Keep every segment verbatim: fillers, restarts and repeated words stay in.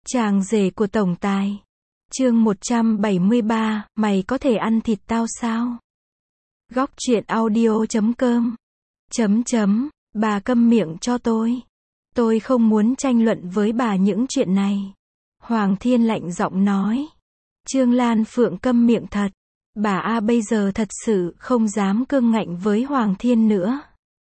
Chàng rể của tổng tài. Chương một trăm bảy mươi ba, mày có thể ăn thịt tao sao? Góc truyện audio chấm com. Chấm chấm, bà câm miệng cho tôi. Tôi không muốn tranh luận với bà những chuyện này. Hoàng Thiên lạnh giọng nói. Trương Lan Phượng câm miệng thật. Bà A bây giờ thật sự không dám cương ngạnh với Hoàng Thiên nữa.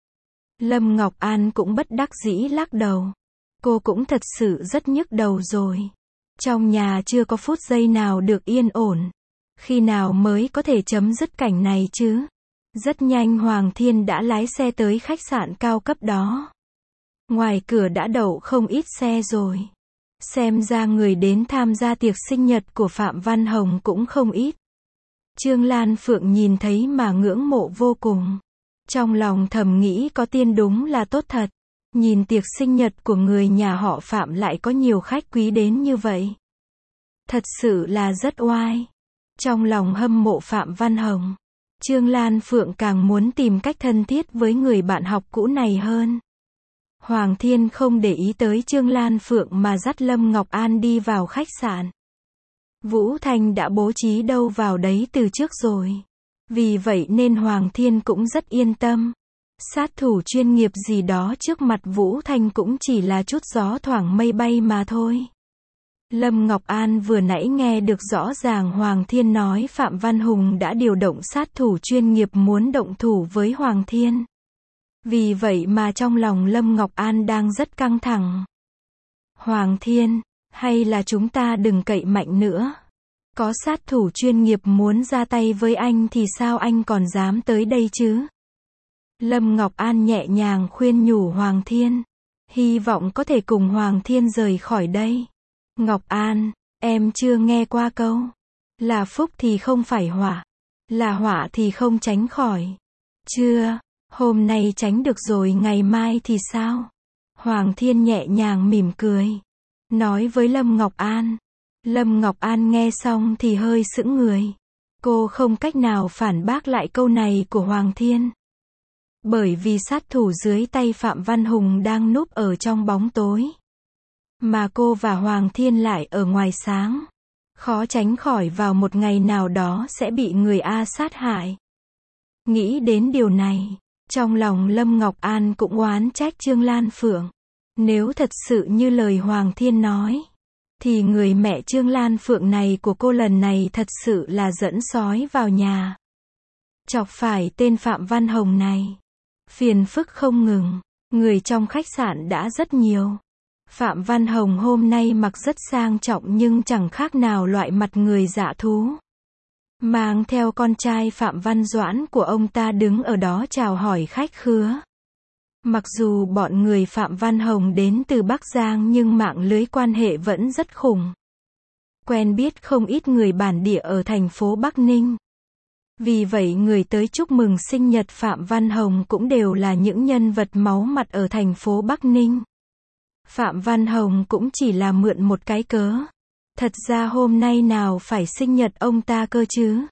Lâm Ngọc An cũng bất đắc dĩ lắc đầu. Cô cũng thật sự rất nhức đầu rồi. Trong nhà chưa có phút giây nào được yên ổn. Khi nào mới có thể chấm dứt cảnh này chứ? Rất nhanh Hoàng Thiên đã lái xe tới khách sạn cao cấp đó. Ngoài cửa đã đậu không ít xe rồi. Xem ra người đến tham gia tiệc sinh nhật của Phạm Văn Hồng cũng không ít. Trương Lan Phượng nhìn thấy mà ngưỡng mộ vô cùng. Trong lòng thầm nghĩ có tiên đúng là tốt thật. Nhìn tiệc sinh nhật của người nhà họ Phạm lại có nhiều khách quý đến như vậy. Thật sự là rất oai. Trong lòng hâm mộ Phạm Văn Hồng, Trương Lan Phượng càng muốn tìm cách thân thiết với người bạn học cũ này hơn. Hoàng Thiên không để ý tới Trương Lan Phượng mà dắt Lâm Ngọc An đi vào khách sạn. Vũ Thanh đã bố trí đâu vào đấy từ trước rồi. Vì vậy nên Hoàng Thiên cũng rất yên tâm. Sát thủ chuyên nghiệp gì đó trước mặt Vũ Thanh cũng chỉ là chút gió thoảng mây bay mà thôi. Lâm Ngọc An vừa nãy nghe được rõ ràng Hoàng Thiên nói Phạm Văn Hùng đã điều động sát thủ chuyên nghiệp muốn động thủ với Hoàng Thiên. Vì vậy mà trong lòng Lâm Ngọc An đang rất căng thẳng. Hoàng Thiên, hay là chúng ta đừng cậy mạnh nữa. Có sát thủ chuyên nghiệp muốn ra tay với anh thì sao anh còn dám tới đây chứ? Lâm Ngọc An nhẹ nhàng khuyên nhủ Hoàng Thiên. Hy vọng có thể cùng Hoàng Thiên rời khỏi đây. Ngọc An, em chưa nghe qua câu. Là phúc thì không phải họa. Là họa thì không tránh khỏi. Chưa, hôm nay tránh được rồi ngày mai thì sao? Hoàng Thiên nhẹ nhàng mỉm cười. Nói với Lâm Ngọc An. Lâm Ngọc An nghe xong thì hơi sững người. Cô không cách nào phản bác lại câu này của Hoàng Thiên. Bởi vì sát thủ dưới tay Phạm Văn Hùng đang núp ở trong bóng tối. Mà cô và Hoàng Thiên lại ở ngoài sáng. Khó tránh khỏi vào một ngày nào đó sẽ bị người A sát hại. Nghĩ đến điều này, trong lòng Lâm Ngọc An cũng oán trách Trương Lan Phượng. Nếu thật sự như lời Hoàng Thiên nói, thì người mẹ Trương Lan Phượng này của cô lần này thật sự là dẫn sói vào nhà. Chọc phải tên Phạm Văn Hồng này. Phiền phức không ngừng. Người trong khách sạn đã rất nhiều. Phạm Văn Hồng hôm nay mặc rất sang trọng nhưng chẳng khác nào loại mặt người dạ thú. Mang theo con trai Phạm Văn Doãn của ông ta đứng ở đó chào hỏi khách khứa. Mặc dù bọn người Phạm Văn Hồng đến từ Bắc Giang nhưng mạng lưới quan hệ vẫn rất khủng. Quen biết không ít người bản địa ở thành phố Bắc Ninh. Vì vậy người tới chúc mừng sinh nhật Phạm Văn Hồng cũng đều là những nhân vật máu mặt ở thành phố Bắc Ninh. Phạm Văn Hồng cũng chỉ là mượn một cái cớ. Thật ra hôm nay nào phải sinh nhật ông ta cơ chứ.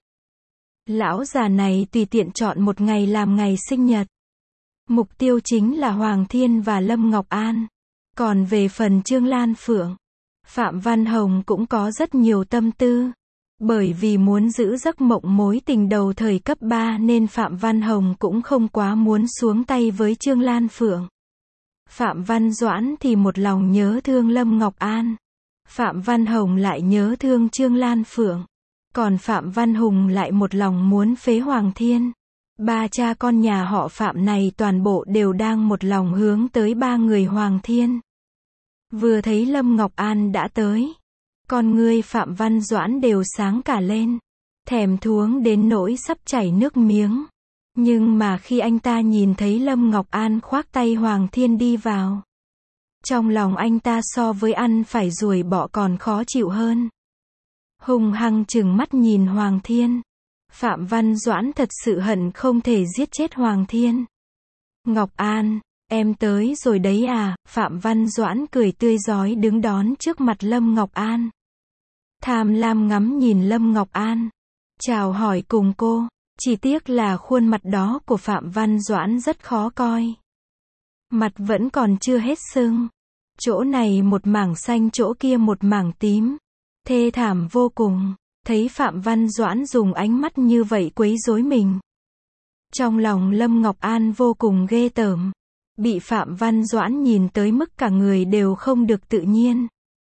Lão già này tùy tiện chọn một ngày làm ngày sinh nhật. Mục tiêu chính là Hoàng Thiên và Lâm Ngọc An. Còn về phần Trương Lan Phượng, Phạm Văn Hồng cũng có rất nhiều tâm tư. Bởi vì muốn giữ giấc mộng mối tình đầu thời cấp ba nên Phạm Văn Hồng cũng không quá muốn xuống tay với Trương Lan Phượng. Phạm Văn Doãn thì một lòng nhớ thương Lâm Ngọc An. Phạm Văn Hồng lại nhớ thương Trương Lan Phượng. Còn Phạm Văn Hùng lại một lòng muốn phế Hoàng Thiên. Ba cha con nhà họ Phạm này toàn bộ đều đang một lòng hướng tới ba người Hoàng Thiên. Vừa thấy Lâm Ngọc An đã tới. Con ngươi Phạm Văn Doãn đều sáng cả lên. Thèm thuống đến nỗi sắp chảy nước miếng. Nhưng mà khi anh ta nhìn thấy Lâm Ngọc An khoác tay Hoàng Thiên đi vào. Trong lòng anh ta so với ăn phải ruồi bọ còn khó chịu hơn. Hùng hăng trừng mắt nhìn Hoàng Thiên. Phạm Văn Doãn thật sự hận không thể giết chết Hoàng Thiên. Ngọc An, em tới rồi đấy à? Phạm Văn Doãn cười tươi rói đứng đón trước mặt Lâm Ngọc An. Tham lam ngắm nhìn Lâm Ngọc An. Chào hỏi cùng cô. Chỉ tiếc là khuôn mặt đó của Phạm Văn Doãn rất khó coi. Mặt vẫn còn chưa hết sưng. Chỗ này một mảng xanh, chỗ kia một mảng tím. Thê thảm vô cùng. Thấy Phạm Văn Doãn dùng ánh mắt như vậy quấy rối mình. Trong lòng Lâm Ngọc An vô cùng ghê tởm. Bị Phạm Văn Doãn nhìn tới mức cả người đều không được tự nhiên.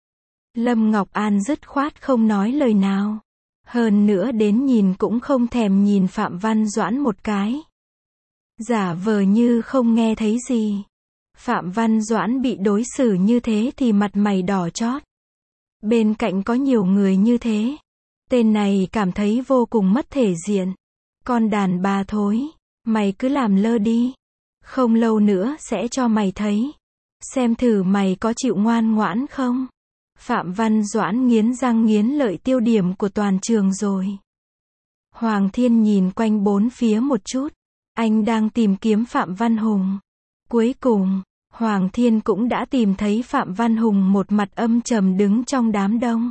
Lâm Ngọc An dứt khoát không nói lời nào. Hơn nữa đến nhìn cũng không thèm nhìn Phạm Văn Doãn một cái. Giả vờ như không nghe thấy gì. Phạm Văn Doãn bị đối xử như thế thì mặt mày đỏ chót. Bên cạnh có nhiều người như thế. Tên này cảm thấy vô cùng mất thể diện. Con đàn bà thối, mày cứ làm lơ đi. Không lâu nữa sẽ cho mày thấy. Xem thử mày có chịu ngoan ngoãn không? Phạm Văn Doãn nghiến răng nghiến lợi, tiêu điểm của toàn trường rồi. Hoàng Thiên nhìn quanh bốn phía một chút. Anh đang tìm kiếm Phạm Văn Hùng. Cuối cùng, Hoàng Thiên cũng đã tìm thấy Phạm Văn Hùng, một mặt âm trầm đứng trong đám đông.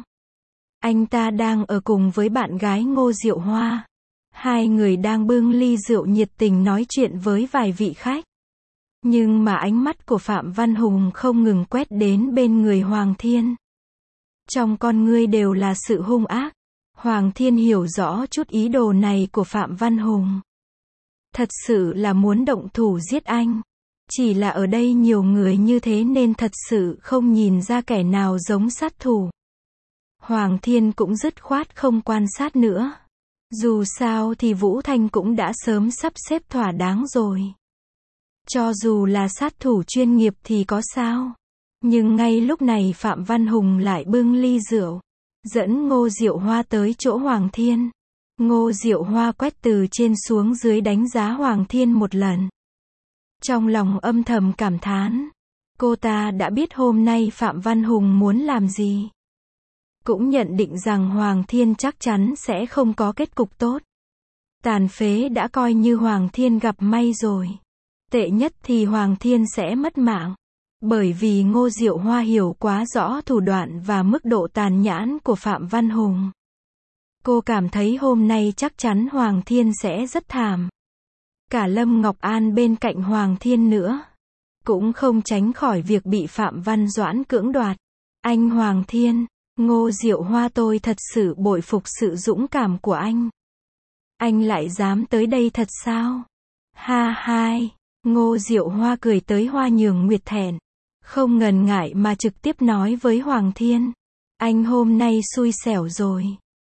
Anh ta đang ở cùng với bạn gái Ngô Diệu Hoa. Hai người đang bưng ly rượu nhiệt tình nói chuyện với vài vị khách. Nhưng mà ánh mắt của Phạm Văn Hùng không ngừng quét đến bên người Hoàng Thiên. Trong con ngươi đều là sự hung ác. Hoàng Thiên hiểu rõ chút ý đồ này của Phạm Văn Hùng. Thật sự là muốn động thủ giết anh. Chỉ là ở đây nhiều người như thế nên thật sự không nhìn ra kẻ nào giống sát thủ. Hoàng Thiên cũng dứt khoát không quan sát nữa. Dù sao thì Vũ Thanh cũng đã sớm sắp xếp thỏa đáng rồi. Cho dù là sát thủ chuyên nghiệp thì có sao. Nhưng ngay lúc này Phạm Văn Hùng lại bưng ly rượu, dẫn Ngô Diệu Hoa tới chỗ Hoàng Thiên. Ngô Diệu Hoa quét từ trên xuống dưới đánh giá Hoàng Thiên một lần. Trong lòng âm thầm cảm thán. Cô ta đã biết hôm nay Phạm Văn Hùng muốn làm gì. Cũng nhận định rằng Hoàng Thiên chắc chắn sẽ không có kết cục tốt. Tàn phế đã coi như Hoàng Thiên gặp may rồi. Tệ nhất thì Hoàng Thiên sẽ mất mạng. Bởi vì Ngô Diệu Hoa hiểu quá rõ thủ đoạn và mức độ tàn nhẫn của Phạm Văn Hùng. Cô cảm thấy hôm nay chắc chắn Hoàng Thiên sẽ rất thảm. Cả Lâm Ngọc An bên cạnh Hoàng Thiên nữa. Cũng không tránh khỏi việc bị Phạm Văn Doãn cưỡng đoạt. Anh Hoàng Thiên, Ngô Diệu Hoa, tôi thật sự bội phục sự dũng cảm của anh. Anh lại dám tới đây thật sao? Ha ha, Ngô Diệu Hoa cười tới hoa nhường nguyệt thẹn. Không ngần ngại mà trực tiếp nói với Hoàng Thiên. Anh hôm nay xui xẻo rồi.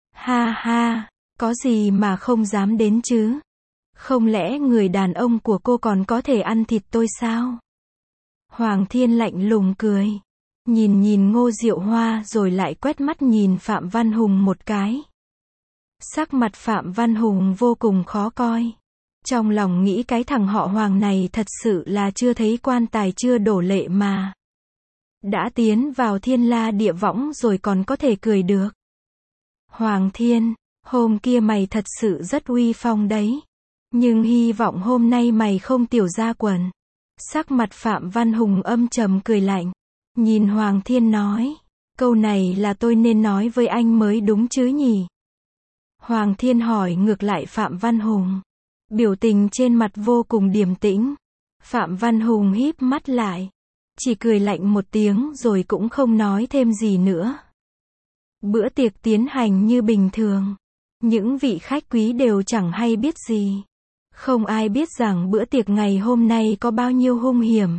Ha ha, có gì mà không dám đến chứ? Không lẽ người đàn ông của cô còn có thể ăn thịt tôi sao? Hoàng Thiên lạnh lùng cười. Nhìn nhìn Ngô Diệu Hoa rồi lại quét mắt nhìn Phạm Văn Hùng một cái. Sắc mặt Phạm Văn Hùng vô cùng khó coi. Trong lòng nghĩ cái thằng họ Hoàng này thật sự là chưa thấy quan tài chưa đổ lệ mà. Đã tiến vào thiên la địa võng rồi còn có thể cười được. Hoàng Thiên, hôm kia mày thật sự rất uy phong đấy. Nhưng hy vọng hôm nay mày không tiểu ra quần. Sắc mặt Phạm Văn Hùng âm trầm cười lạnh. Nhìn Hoàng Thiên nói. Câu này là tôi nên nói với anh mới đúng chứ nhỉ? Hoàng Thiên hỏi ngược lại Phạm Văn Hùng. Biểu tình trên mặt vô cùng điềm tĩnh. Phạm Văn Hùng híp mắt lại. Chỉ cười lạnh một tiếng rồi cũng không nói thêm gì nữa. Bữa tiệc tiến hành như bình thường. Những vị khách quý đều chẳng hay biết gì. Không ai biết rằng bữa tiệc ngày hôm nay có bao nhiêu hung hiểm.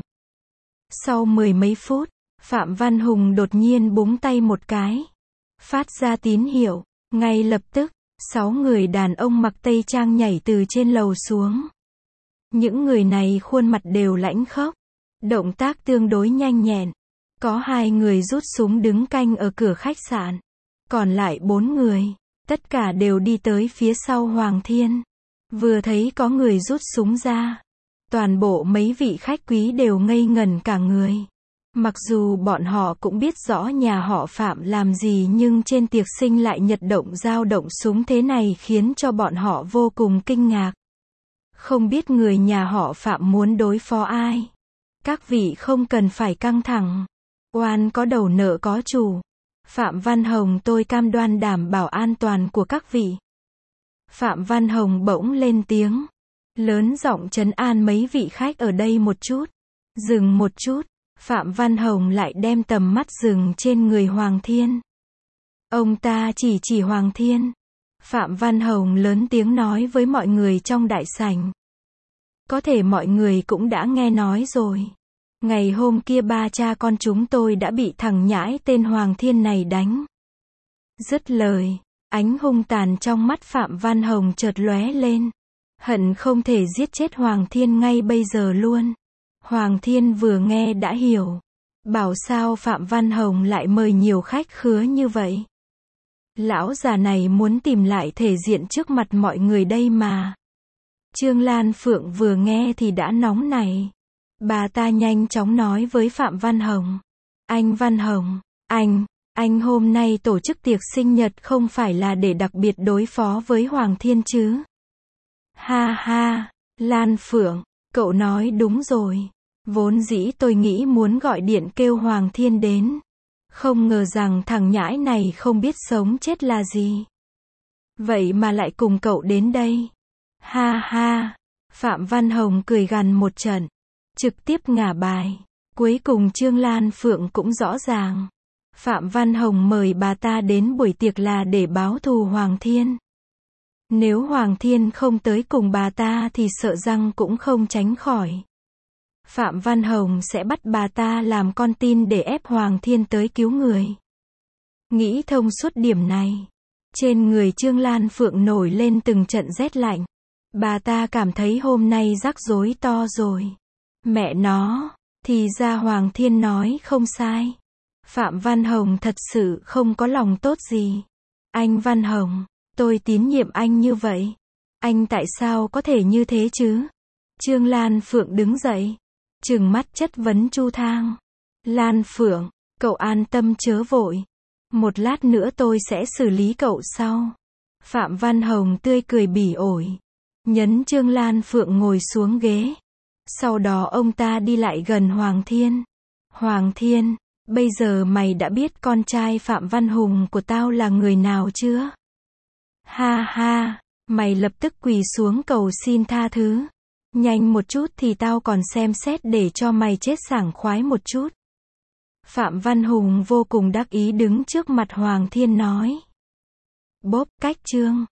Sau mười mấy phút, Phạm Văn Hùng đột nhiên búng tay một cái. Phát ra tín hiệu. Ngay lập tức, sáu người đàn ông mặc tây trang nhảy từ trên lầu xuống. Những người này khuôn mặt đều lãnh khốc. Động tác tương đối nhanh nhẹn. Có hai người rút súng đứng canh ở cửa khách sạn. Còn lại bốn người, tất cả đều đi tới phía sau Hoàng Thiên. Vừa thấy có người rút súng ra, toàn bộ mấy vị khách quý đều ngây ngẩn cả người. Mặc dù bọn họ cũng biết rõ nhà họ Phạm làm gì nhưng trên tiệc sinh lại nhật động dao động súng thế này khiến cho bọn họ vô cùng kinh ngạc. Không biết người nhà họ Phạm muốn đối phó ai. Các vị không cần phải căng thẳng. Oan có đầu nợ có chủ. Phạm Văn Hồng tôi cam đoan đảm bảo an toàn của các vị. Phạm Văn Hồng bỗng lên tiếng. Lớn giọng trấn an mấy vị khách ở đây một chút. Dừng một chút. Phạm Văn Hồng lại đem tầm mắt dừng trên người Hoàng Thiên. Ông ta chỉ chỉ Hoàng Thiên. Phạm Văn Hồng lớn tiếng nói với mọi người trong đại sảnh. Có thể mọi người cũng đã nghe nói rồi. Ngày hôm kia ba cha con chúng tôi đã bị thằng nhãi tên Hoàng Thiên này đánh. Dứt lời, ánh hung tàn trong mắt Phạm Văn Hồng chợt lóe lên. Hận không thể giết chết Hoàng Thiên ngay bây giờ luôn. Hoàng Thiên vừa nghe đã hiểu. Bảo sao Phạm Văn Hồng lại mời nhiều khách khứa như vậy. Lão già này muốn tìm lại thể diện trước mặt mọi người đây mà. Trương Lan Phượng vừa nghe thì đã nóng nảy. Bà ta nhanh chóng nói với Phạm Văn Hồng. Anh Văn Hồng, anh, anh hôm nay tổ chức tiệc sinh nhật không phải là để đặc biệt đối phó với Hoàng Thiên chứ? Ha ha, Lan Phượng, cậu nói đúng rồi. Vốn dĩ tôi nghĩ muốn gọi điện kêu Hoàng Thiên đến. Không ngờ rằng thằng nhãi này không biết sống chết là gì. Vậy mà lại cùng cậu đến đây. Ha ha, Phạm Văn Hồng cười gằn một trận. Trực tiếp ngả bài. Cuối cùng Trương Lan Phượng cũng rõ ràng. Phạm Văn Hồng mời bà ta đến buổi tiệc là để báo thù Hoàng Thiên. Nếu Hoàng Thiên không tới cùng bà ta thì sợ rằng cũng không tránh khỏi. Phạm Văn Hồng sẽ bắt bà ta làm con tin để ép Hoàng Thiên tới cứu người. Nghĩ thông suốt điểm này. Trên người Trương Lan Phượng nổi lên từng trận rét lạnh. Bà ta cảm thấy hôm nay rắc rối to rồi. Mẹ nó, thì ra Hoàng Thiên nói không sai. Phạm Văn Hồng thật sự không có lòng tốt gì. Anh Văn Hồng, tôi tín nhiệm anh như vậy. Anh tại sao có thể như thế chứ? Trương Lan Phượng đứng dậy. Trừng mắt chất vấn Chu Thang. Lan Phượng, cậu an tâm chớ vội. Một lát nữa tôi sẽ xử lý cậu sau. Phạm Văn Hồng tươi cười bỉ ổi. Nhấn Trương Lan Phượng ngồi xuống ghế. Sau đó ông ta đi lại gần Hoàng Thiên. Hoàng Thiên, bây giờ mày đã biết con trai Phạm Văn Hùng của tao là người nào chưa? Ha ha, mày lập tức quỳ xuống cầu xin tha thứ. Nhanh một chút thì tao còn xem xét để cho mày chết sảng khoái một chút. Phạm Văn Hùng vô cùng đắc ý đứng trước mặt Hoàng Thiên nói. Bốp cách chương.